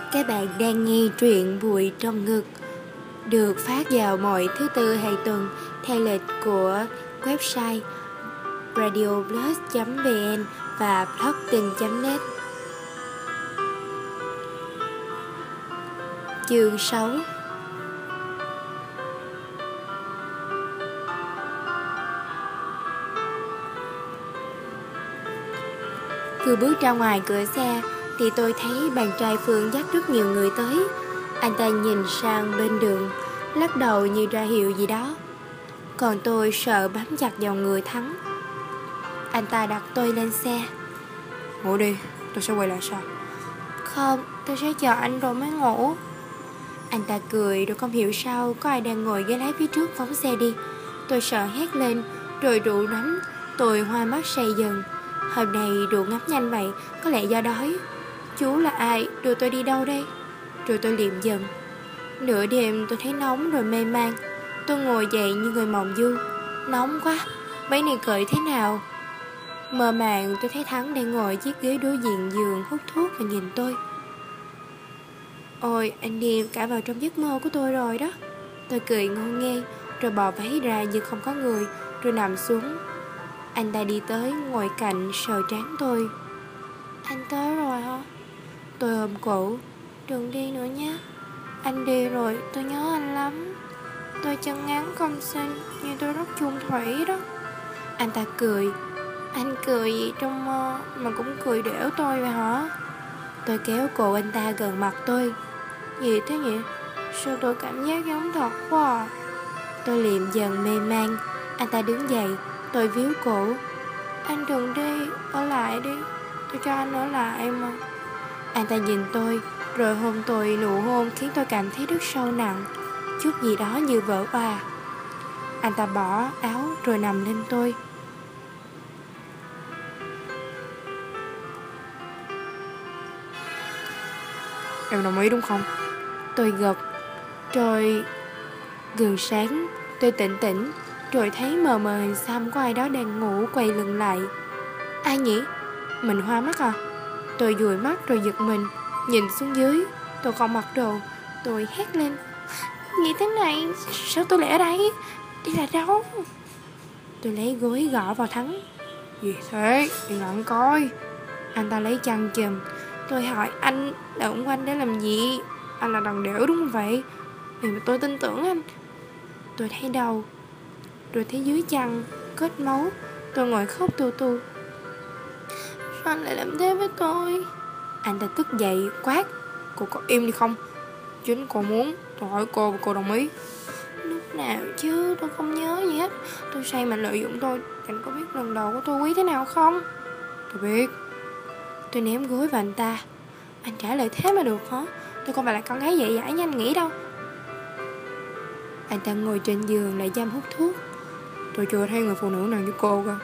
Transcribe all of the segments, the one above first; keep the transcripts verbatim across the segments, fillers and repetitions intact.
Các bạn đang nghe truyện Bụi Trong Ngực được phát vào mỗi thứ tư hàng tuần theo lịch của website radioplus chấm vn và blogting chấm net. Chương sáu. Vừa bước ra ngoài cửa xe thì tôi thấy bạn trai Phương dắt rất nhiều người tới. Anh ta nhìn sang bên đường, lắc đầu như ra hiệu gì đó. Còn tôi sợ bám chặt vào người Thắng. Anh ta đặt tôi lên xe. Ngủ đi, tôi sẽ quay lại sau. Không, tôi sẽ chờ anh rồi mới ngủ. Anh ta cười rồi không hiểu sao có ai đang ngồi ghế lái phía trước phóng xe đi. Tôi sợ hét lên, rồi rượu lắm. Tôi hoa mắt say dần. Hôm nay rượu ngắm nhanh vậy, có lẽ do đói. Chú là ai, đưa tôi đi đâu đây? Rồi tôi liệm dần. Nửa đêm tôi thấy nóng rồi mê man. Tôi ngồi dậy như người mộng du. Nóng quá, váy này cởi thế nào? Mơ màng tôi thấy Thắng đang ngồi chiếc ghế đối diện giường hút thuốc và nhìn tôi. Ôi, anh đi cả vào trong giấc mơ của tôi rồi đó. Tôi cười ngon nghê, rồi bỏ váy ra như không có người, rồi nằm xuống. Anh ta đi tới ngồi cạnh sờ trán tôi. Anh tới rồi hả? Tôi ôm cổ. Đừng đi nữa nhé. Anh đi rồi tôi nhớ anh lắm. Tôi chân ngắn không xinh, nhưng tôi rất chung thủy đó. Anh ta cười. Anh cười gì trong mơ mà cũng cười đểu tôi vậy hả? Tôi kéo cổ anh ta gần mặt tôi. Gì thế nhỉ? Sao tôi cảm giác giống thật quá à? Tôi liệm dần mê man. Anh ta đứng dậy. Tôi víu cổ. Anh đừng đi, ở lại đi. Tôi cho anh ở lại mà. Anh ta nhìn tôi, rồi hôn tôi. Nụ hôn khiến tôi cảm thấy rất sâu nặng, chút gì đó như vỡ òa. Anh ta bỏ áo rồi nằm lên tôi. Em đồng ý đúng không? Tôi gật. Rồi gần sáng tôi tỉnh tỉnh, rồi thấy mờ mờ hình xăm của ai đó đang ngủ quay lưng lại. Ai nhỉ? Mình hoa mắt à? Tôi dụi mắt rồi giật mình, nhìn xuống dưới. Tôi không mặc đồ. Tôi hét lên. Nghĩ thế này, sao tôi lại ở đây? Đi là đâu? Tôi lấy gối gõ vào Thắng. Gì thế? Yên lặng coi. Anh ta lấy chăn chùm. Tôi hỏi anh đợi quanh để làm gì? Anh là đằng đểu đúng không vậy? Vì mà tôi tin tưởng anh. Tôi thấy đau, rồi thấy dưới chăn kết máu. Tôi ngồi khóc tu tu. Sao anh lại làm thế với tôi? Anh ta tức dậy quát. Cô có im đi không? Chính cô muốn, tôi hỏi cô và cô đồng ý. Lúc nào chứ, tôi không nhớ gì hết. Tôi say mà lợi dụng tôi. Anh có biết lần đầu của tôi quý thế nào không? Tôi biết. Tôi ném gối vào anh ta. Anh trả lời thế mà được hả? Tôi không phải là con gái dễ dãi như anh nghĩ đâu. Anh ta ngồi trên giường lại dăm hút thuốc. Tôi chưa thấy người phụ nữ nào như cô cơ.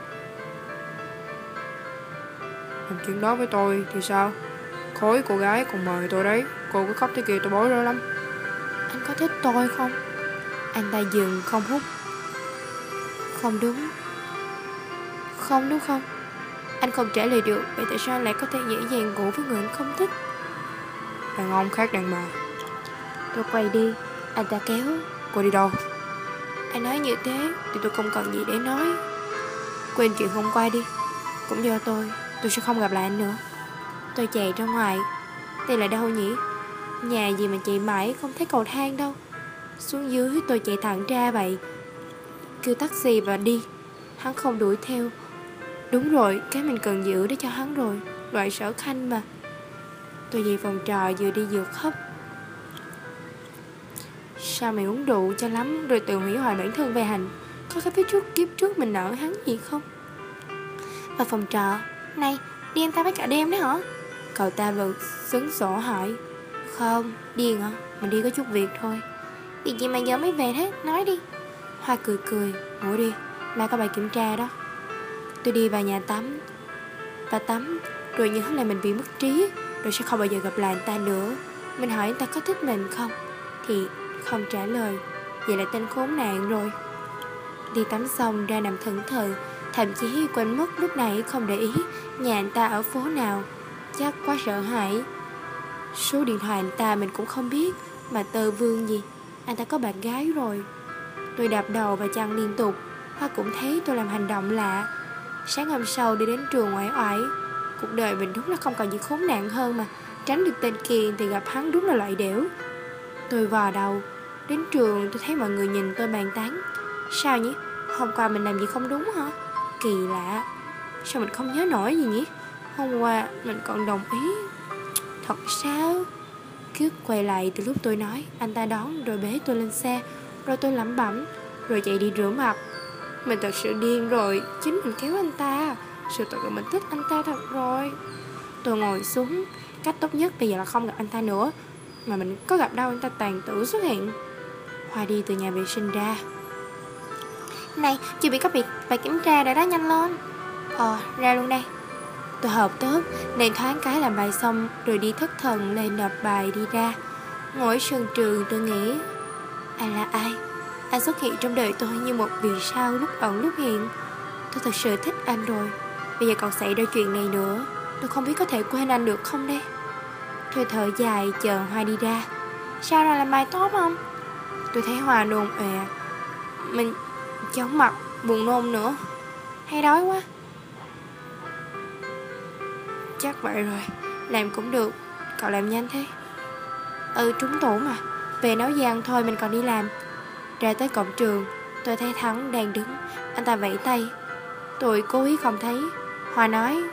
Làm chuyện đó với tôi thì sao? Khối cô gái còn mời tôi đấy. Cô cứ khóc thế kia tôi bối rối lắm. Anh có thích tôi không? Anh ta dừng không hút. Không đúng. Không đúng không? Anh không trả lời được. Vậy tại sao anh lại có thể dễ dàng ngủ với người anh không thích? Đàn ông khác đàn bà. Tôi quay đi. Anh ta kéo. Cô đi đâu? Anh nói như thế thì tôi không còn gì để nói. Quên chuyện hôm qua đi. Cũng do tôi, tôi sẽ không gặp lại anh nữa. Tôi chạy ra ngoài. Đây là đâu nhỉ? Nhà gì mà chạy mãi không thấy cầu thang đâu. Xuống dưới tôi chạy thẳng ra vậy. Kêu taxi và đi. Hắn không đuổi theo. Đúng rồi, cái mình cần giữ để cho hắn rồi. Loại Sở Khanh mà. Tôi về phòng trò vừa đi vừa khóc. Sao mày uống rượu cho lắm rồi tự hủy hoại bản thân về hành? Có cái phía trước kiếp trước mình nợ hắn gì không? Vào phòng trọ. Này, đi em ta với cả đêm đấy hả? Cậu ta vừa xứng sổ hỏi. Không, điên hả? Mình đi có chút việc thôi. Việc gì mà giờ mới về thế? Nói đi. Hoa cười cười. Ngủ đi, mai có bài kiểm tra đó. Tôi đi vào nhà tắm và tắm, rồi nhớ lại mình bị mất trí, rồi sẽ không bao giờ gặp lại anh ta nữa. Mình hỏi anh ta có thích mình không, thì không trả lời. Vậy là tên khốn nạn rồi. Đi tắm xong ra nằm thẫn thờ. Thậm chí quên mất lúc này không để ý nhà anh ta ở phố nào. Chắc quá sợ hãi. Số điện thoại anh ta mình cũng không biết, mà Tơ Vương gì, anh ta có bạn gái rồi. Tôi đạp đầu và chăn liên tục. Hoa cũng thấy tôi làm hành động lạ. Sáng hôm sau đi đến trường uể oải. Cuộc đời mình đúng là không còn gì khốn nạn hơn mà. Tránh được tên Kiền thì gặp hắn đúng là loại đểu. Tôi vò đầu. Đến trường tôi thấy mọi người nhìn tôi bàn tán. Sao nhỉ? Hôm qua mình làm gì không đúng hả? Kỳ lạ. Sao mình không nhớ nổi gì nhỉ? Hôm qua mình còn đồng ý. Thật sao? Kiếp quay lại từ lúc tôi nói. Anh ta đón rồi bế tôi lên xe. Rồi tôi lẩm bẩm. Rồi chạy đi rửa mặt. Mình thật sự điên rồi. Chính mình kéo anh ta. Sự thật là mình thích anh ta thật rồi. Tôi ngồi xuống. Cách tốt nhất bây giờ là không gặp anh ta nữa. Mà mình có gặp đâu anh ta tàn tử xuất hiện. Hoa đi từ nhà vệ sinh ra. Này, chưa bị có việc bài kiểm tra rồi đó, nhanh lên. Ờ, ra luôn đây. Tôi hợp tốt nên thoáng cái làm bài xong. Rồi đi thất thần lên nộp bài đi ra. Ngồi sân trường tôi nghĩ, anh là ai? Anh xuất hiện trong đời tôi như một vì sao lúc ẩn lúc hiện. Tôi thật sự thích anh rồi. Bây giờ còn xảy ra chuyện này nữa. Tôi không biết có thể quên anh được không đây. Tôi thở dài chờ Hoa đi ra. Sao rồi, làm bài tốt không? Tôi thấy Hoa nôn ọe. Mình chóng mặt, buồn nôn nữa. Hay đói quá. Chắc vậy rồi. Làm cũng được. Cậu làm nhanh thế. Ừ, trúng tủ mà. Về nấu giang thôi, mình còn đi làm. Ra tới cổng trường, tôi thấy Thắng đang đứng. Anh ta vẫy tay. Tôi cố ý không thấy. Hoa nói,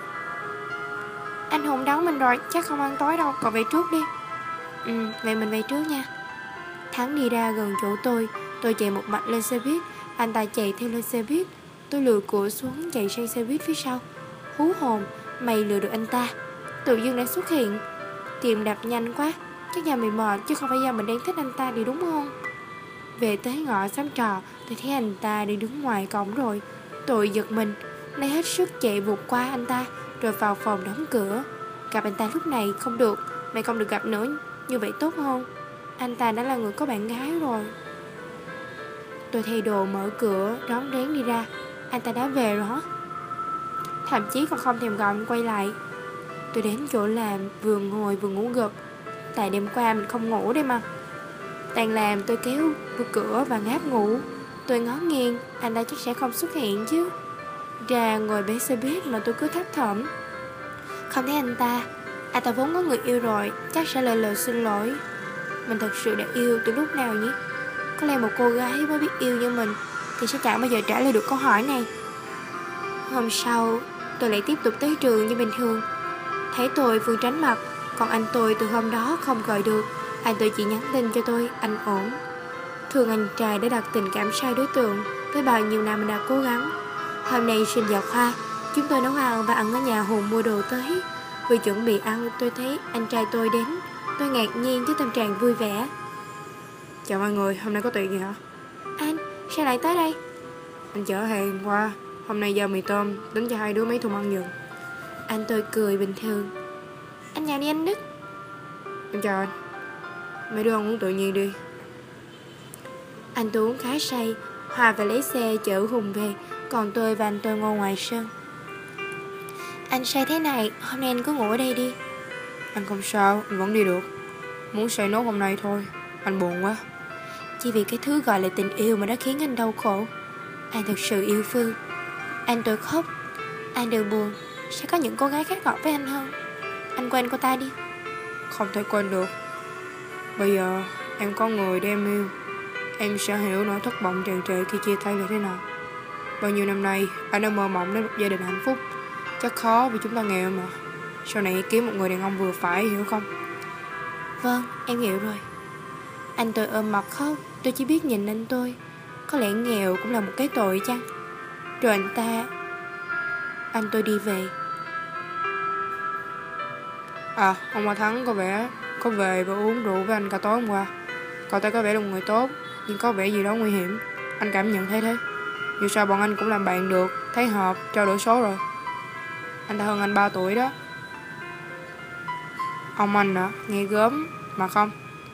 anh Hùng đón mình rồi, chắc không ăn tối đâu, cậu về trước đi. Ừ, vậy mình về trước nha. Thắng đi ra gần chỗ tôi. Tôi chạy một mạch lên xe buýt. Anh ta chạy theo lên xe buýt. Tôi lừa cổ xuống chạy sang xe buýt phía sau. Hú hồn, mày lừa được anh ta. Tự dưng đã xuất hiện. Tìm đập nhanh quá. Chắc nhà mày mệt chứ không phải do mình đang thích anh ta thì đúng không? Về tới ngõ xóm trọ, tôi thấy anh ta đi đứng ngoài cổng rồi. Tôi giật mình, lấy hết sức chạy vụt qua anh ta, rồi vào phòng đóng cửa. Gặp anh ta lúc này không được. Mày không được gặp nữa, như vậy tốt hơn. Anh ta đã là người có bạn gái rồi. Tôi thay đồ mở cửa, rón rén đi ra. Anh ta đã về rồi hả? Thậm chí còn không thèm gọi quay lại. Tôi đến chỗ làm, vừa ngồi vừa ngủ gật. Tại đêm qua mình không ngủ đây mà. Tan làm tôi kéo cửa cửa và ngáp ngủ. Tôi ngó nghiêng, anh ta chắc sẽ không xuất hiện chứ. Ra ngồi bến xe buýt mà tôi cứ thấp thỏm. Không thấy anh ta. Anh ta vốn có người yêu rồi, chắc sẽ lời lời xin lỗi. Mình thật sự đã yêu từ lúc nào nhỉ? Có lẽ một cô gái mới biết yêu như mình thì sẽ chẳng bao giờ trả lời được câu hỏi này. Hôm sau tôi lại tiếp tục tới trường như bình thường. Thấy tôi Phương tránh mặt. Còn anh tôi từ hôm đó không gọi được. Anh tôi chỉ nhắn tin cho tôi anh ổn. Thường anh trai đã đặt tình cảm sai đối tượng. Với bao nhiêu năm mình đã cố gắng. Hôm nay sinh nhật Hoa, chúng tôi nấu ăn và ăn ở nhà Hùng mua đồ tới. Vừa chuẩn bị ăn tôi thấy anh trai tôi đến. Tôi ngạc nhiên với tâm trạng vui vẻ. Chào mọi người, hôm nay có tiệc gì hả? Anh, sao lại tới đây? Anh chở hàng qua. Hôm nay giao mì tôm, tính cho hai đứa mấy thùng ăn giùm. Anh tôi cười bình thường. Anh nhà đi anh Đức. Em chào anh. Mấy đứa ăn uống tự nhiên đi. Anh tôi uống khá say. Hòa về lấy xe chở Hùng về. Còn tôi và anh tôi ngồi ngoài sân. Anh say thế này, hôm nay anh cứ ngủ ở đây đi. Anh không sao, anh vẫn đi được. Muốn say nốt hôm nay thôi. Anh buồn quá. Chỉ vì cái thứ gọi là tình yêu mà nó khiến anh đau khổ. Anh thực sự yêu Phương. Anh tôi khóc. Anh đừng buồn. Sẽ có những cô gái khác ngọt với anh hơn. Anh quên cô ta đi. Không thể quên được. Bây giờ em có người để em yêu. Em sẽ hiểu nỗi thất vọng tràn trề khi chia tay là thế nào. Bao nhiêu năm nay anh đã mơ mộng đến một gia đình hạnh phúc. Chắc khó vì chúng ta nghèo mà. Sau này kiếm một người đàn ông vừa phải, hiểu không? Vâng, em hiểu rồi. Anh tôi ôm mặt khóc. Tôi chỉ biết nhìn anh tôi. Có lẽ nghèo cũng là một cái tội chăng? Rồi anh ta Anh tôi đi về. À, ông Hoa Thắng có vẻ có về và uống rượu với anh cả tối hôm qua. Cậu ta có vẻ là một người tốt, nhưng có vẻ gì đó nguy hiểm. Anh cảm nhận thấy thế. Dù sao bọn anh cũng làm bạn được, thấy hợp, trao đổi số rồi. Anh ta hơn anh ba tuổi đó. Ông anh à, nghe gớm mà không.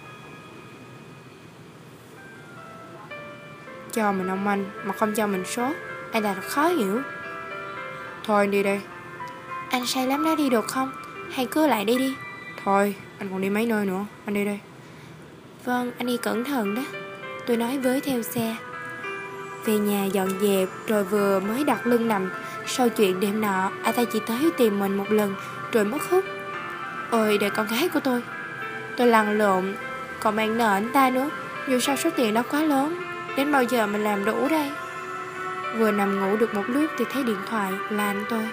Cho mình ông anh mà không cho mình số. Anh ta thật khó hiểu. Thôi anh đi đây. Anh say lắm đó, đi được không? Hay cứ lại đây đi. Thôi Anh còn đi mấy nơi nữa, anh đi đây. Vâng, anh đi cẩn thận đó, tôi nói với theo xe. Về nhà dọn dẹp rồi vừa mới đặt lưng nằm. Sau chuyện đêm nọ, anh ta chỉ tới tìm mình một lần rồi mất hút. Ôi đời con gái của tôi. Tôi lăn lộn, còn mang nợ anh ta nữa. Dù sao số tiền đó quá lớn, đến bao giờ mình làm đủ đây? Vừa nằm ngủ được một lúc thì thấy điện thoại là anh tôi.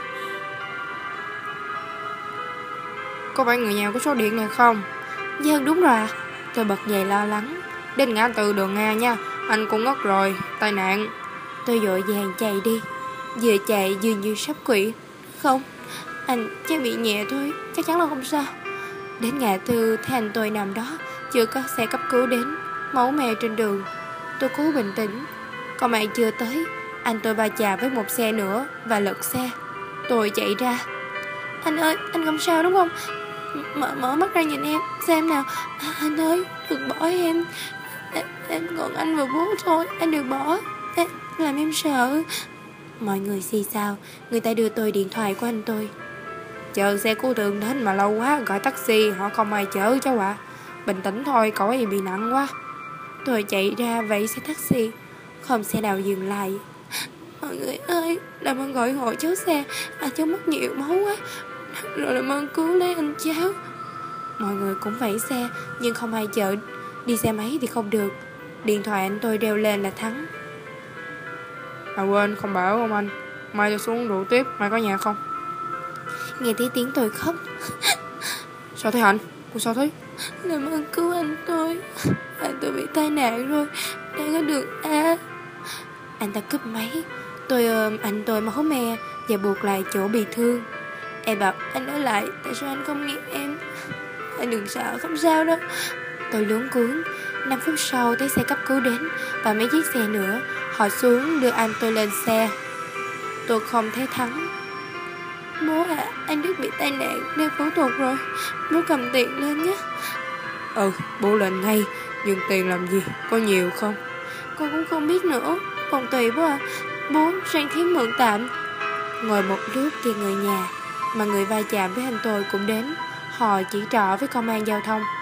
Có phải người nhà có số điện này không? Dân đúng rồi à. Tôi bật dậy lo lắng. Đến ngã tư đường Nga nha, anh cũng ngất rồi, tai nạn. Tôi vội vàng chạy đi. Vừa chạy vừa như sắp quỵ. Không, anh chắc bị nhẹ thôi, chắc chắn là không sao. Đến ngã tư thấy anh tôi nằm đó, chưa có xe cấp cứu đến, máu me trên đường. Tôi cố bình tĩnh. Còn mày chưa tới, anh tôi va chạm với một xe nữa và lật xe. Tôi chạy ra. Anh ơi, anh không sao đúng không? Mở, mở mắt ra nhìn em, xem nào. À, anh ơi, đừng bỏ em. em Em còn anh và bố thôi, anh đừng bỏ em, làm em sợ. Mọi người xì xào. Người ta đưa tôi điện thoại của anh tôi. Chờ xe cứu thương đến mà lâu quá, gọi taxi, họ không ai chở cháu ạ. À. Bình tĩnh thôi, cậu ấy bị nặng quá. Tôi chạy ra vẫy xe taxi, không xe nào dừng lại. Mọi người ơi, làm ơn gọi hộ cháu xe, à cháu mất nhiều máu quá, rồi làm ơn cứu lấy anh cháu. Mọi người cũng vẫy xe, nhưng không ai chở. Đi xe máy thì không được. Điện thoại anh tôi reo lên là Thắng. À quên, không bảo ông anh, mai tôi xuống rượu tiếp, mai có nhà không? Nghe thấy tiếng tôi khóc. Sao thế Hạnh? Cô sao thế? Làm ơn cứu anh tôi, anh tôi bị tai nạn rồi, đang ở đường A. Anh ta cúp máy. Tôi ôm anh tôi máu me và buộc lại chỗ bị thương. Em bảo anh ở lại, tại sao anh không nghe em? Anh đừng sợ, không sao đâu. Tôi luống cuống. Năm phút sau thấy xe cấp cứu đến và mấy chiếc xe nữa. Họ xuống đưa anh tôi lên xe. Tôi không thấy Thắng. Bố à, anh Đức bị tai nạn nên phẫu thuật rồi, bố cầm tiền lên nhé. Ừ, bố lên ngay. Nhưng tiền làm gì, có nhiều không? Con cũng không biết nữa, còn tùy bố à. Bố sang thím mượn tạm. Ngồi một lúc thì người nhà mà người va chạm với anh tôi cũng đến. Họ chỉ trỏ với công an giao thông.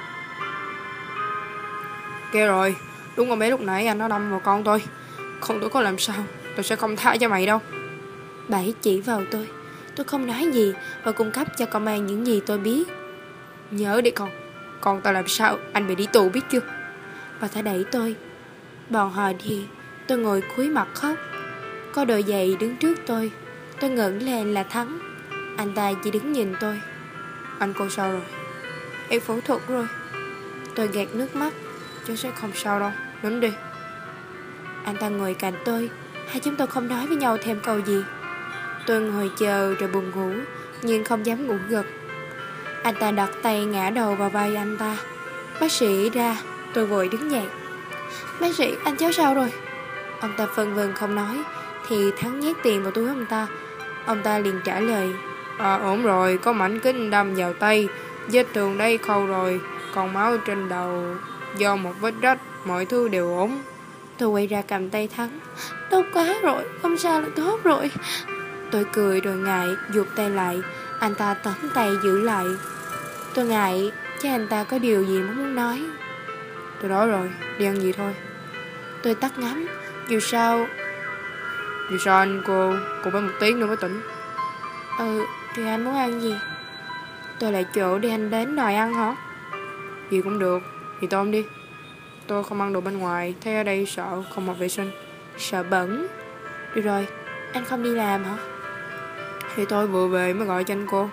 Kêu rồi, đúng con bé lúc nãy anh nó đâm vào con tôi. Không tôi có làm sao, tôi sẽ không tha cho mày đâu. Bảy chỉ vào tôi. Tôi không nói gì và cung cấp cho công an những gì tôi biết. Nhớ đi con, con tao làm sao anh bị đi tù biết chưa? Và ta đẩy tôi. Bọn họ đi. Tôi ngồi cúi mặt khóc. Có đôi giày đứng trước tôi. Tôi ngẩng lên là Thắng. Anh ta chỉ đứng nhìn tôi. Anh cô sao rồi? Em phẫu thuật rồi. Tôi gạt nước mắt. Cháu sẽ không sao đâu, nín đi. Anh ta ngồi cạnh tôi. Hai chúng tôi không nói với nhau thêm câu gì. Tôi ngồi chờ rồi buồn ngủ, nhưng không dám ngủ gật. Anh ta đặt tay ngã đầu vào vai anh ta. Bác sĩ ra. Tôi vội đứng dậy. Bác sĩ, anh cháu sao rồi? Ông ta phân vân không nói. Thì Thắng nhét tiền vào túi ông ta. Ông ta liền trả lời. À ổn rồi, có mảnh kính đâm vào tay, vết thương đây khâu rồi, còn máu trên đầu do một vết rách, mọi thứ đều ổn. Tôi quay ra cầm tay Thắng. Đau quá rồi, không sao là tốt rồi. Tôi cười rồi ngại, giục tay lại. Anh ta tóm tay giữ lại. Tôi ngại, chứ anh ta có điều gì muốn nói. Tôi đói rồi, đi ăn gì thôi. Tôi tắt ngắm. Dù sao Dù sao anh cô Cũng phải một tiếng nữa mới tỉnh. Ừ, thì anh muốn ăn gì? Tôi lại chỗ để anh đến đòi ăn hả? Gì cũng được, thì tôm đi. Tôi không ăn đồ bên ngoài, thấy ở đây sợ không hợp vệ sinh. Sợ bẩn. Được rồi, anh không đi làm hả? Thì tôi vừa về mới gọi cho anh cô.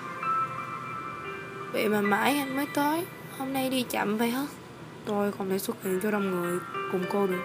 Vậy mà mãi anh mới tới. Hôm nay đi chậm vậy hả? Tôi không thể xuất hiện cho đông người cùng cô được.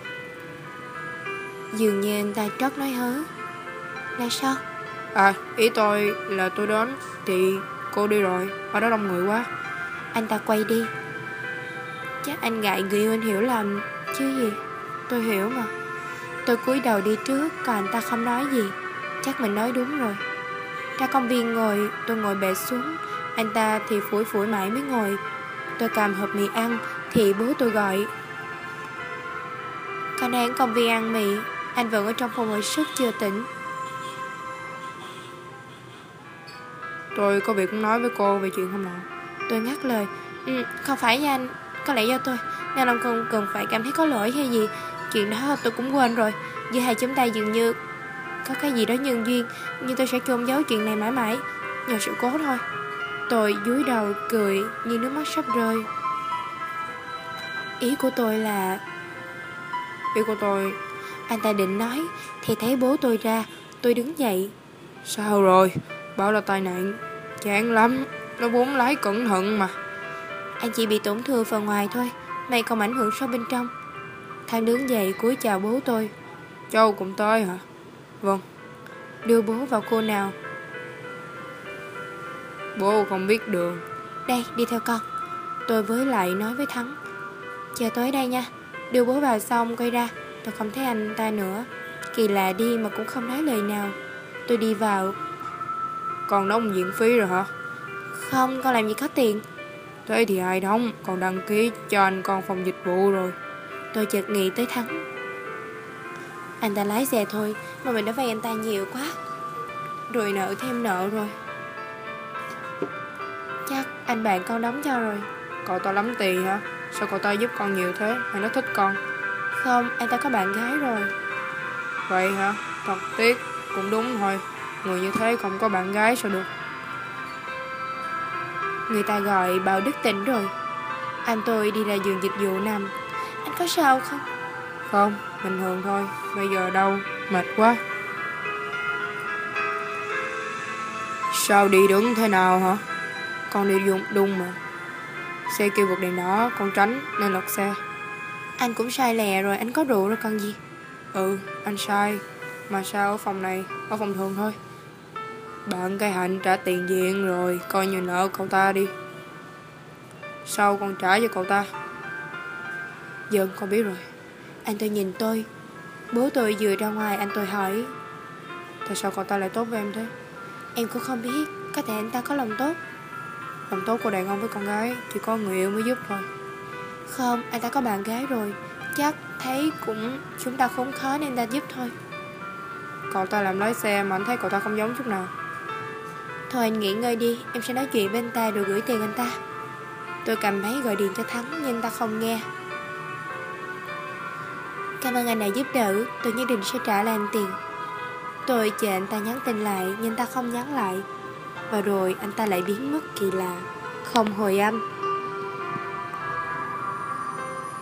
Dường như anh ta trót nói hớ. Là sao? À, ý tôi là tôi đến thì cô đi rồi, ở đó đông người quá. Anh ta quay đi. Chắc anh ngại người yêu anh hiểu lầm chứ gì. Tôi hiểu mà. Tôi cúi đầu đi trước, còn anh ta không nói gì. Chắc mình nói đúng rồi. Ra công viên ngồi, tôi ngồi bệt xuống. Anh ta thì phủi phủi mãi mới ngồi. Tôi cầm hộp mì ăn thì bố tôi gọi. Con đang ở công viên ăn mì. Anh vẫn ở trong phòng hồi sức chưa tỉnh. Tôi có việc muốn nói với cô về chuyện hôm nào. Tôi ngắt lời. Ừ, không phải nha anh, có lẽ do tôi, nên ông không cần phải cảm thấy có lỗi hay gì. Chuyện đó tôi cũng quên rồi. Giữa hai chúng ta dường như có cái gì đó nhân duyên, nhưng tôi sẽ chôn giấu chuyện này mãi mãi, nhờ sự cố thôi. Tôi cúi đầu cười như nước mắt sắp rơi. Ý của tôi là... Ý của tôi... Anh ta định nói thì thấy bố tôi ra. Tôi đứng dậy. Sao rồi? Bảo là tai nạn. Chán lắm, nó vốn lái cẩn thận mà. Anh chỉ bị tổn thương phần ngoài thôi, mày không ảnh hưởng sâu bên trong. Thằng đứng dậy cúi chào bố tôi. Châu cũng tới hả? Vâng. Đưa bố vào cô nào. Bố không biết đường. Đây, đi theo con. Tôi với lại nói với Thắng. Chờ tới đây nha. Đưa bố vào xong quay ra. Tôi không thấy anh ta nữa. Kỳ lạ đi mà cũng không nói lời nào. Tôi đi vào. Con đóng viện phí rồi hả? Không, con làm gì có tiền. Thế thì ai đóng? Con đăng ký cho anh con phòng dịch vụ rồi. Tôi chợt nghĩ tới Thắng. Anh ta lái xe thôi mà mình đã vay anh ta nhiều quá, rồi nợ thêm nợ rồi. Chắc anh bạn con đóng cho rồi. Cậu ta lắm tiền hả? Sao cậu ta giúp con nhiều thế? Hay nó thích con? Không, anh ta có bạn gái rồi. Vậy hả? Thật tiếc. Cũng đúng thôi, người như thế không có bạn gái sao được. Người ta gọi Bảo Đức tỉnh rồi. Anh tôi đi ra giường dịch vụ nằm. Anh có sao không? Không, bình thường thôi. Bây giờ đâu, mệt quá. Sao đi đứng thế nào hả? Con đi dùng đung mà. Xe kêu vượt đèn đỏ, con tránh nên lật xe. Anh cũng sai lè rồi, anh có rượu rồi còn gì. Ừ, anh sai. Mà sao ở phòng này, ở phòng thường thôi. Bạn cái Hạnh trả tiền viện rồi, coi như nợ cậu ta đi. Sao con trả cho cậu ta? Dần con biết rồi. Anh tôi nhìn tôi. Bố tôi vừa ra ngoài, anh tôi hỏi. Tại sao cậu ta lại tốt với em thế? Em cũng không biết, có thể anh ta có lòng tốt. Lòng tốt của đàn ông với con gái chỉ có người yêu mới giúp thôi. Không, anh ta có bạn gái rồi. Chắc thấy cũng chúng ta khốn khó nên anh ta giúp thôi. Cậu ta làm lái xe mà anh thấy cậu ta không giống chút nào. Thôi anh nghỉ ngơi đi, em sẽ nói chuyện với anh ta rồi gửi tiền anh ta. Tôi cầm máy gọi điện cho Thắng nhưng anh ta không nghe. Cảm ơn anh đã giúp đỡ, tôi nhất định sẽ trả lại anh tiền. Tôi chờ anh ta nhắn tin lại nhưng anh ta không nhắn lại. Và rồi anh ta lại biến mất kỳ lạ, không hồi âm.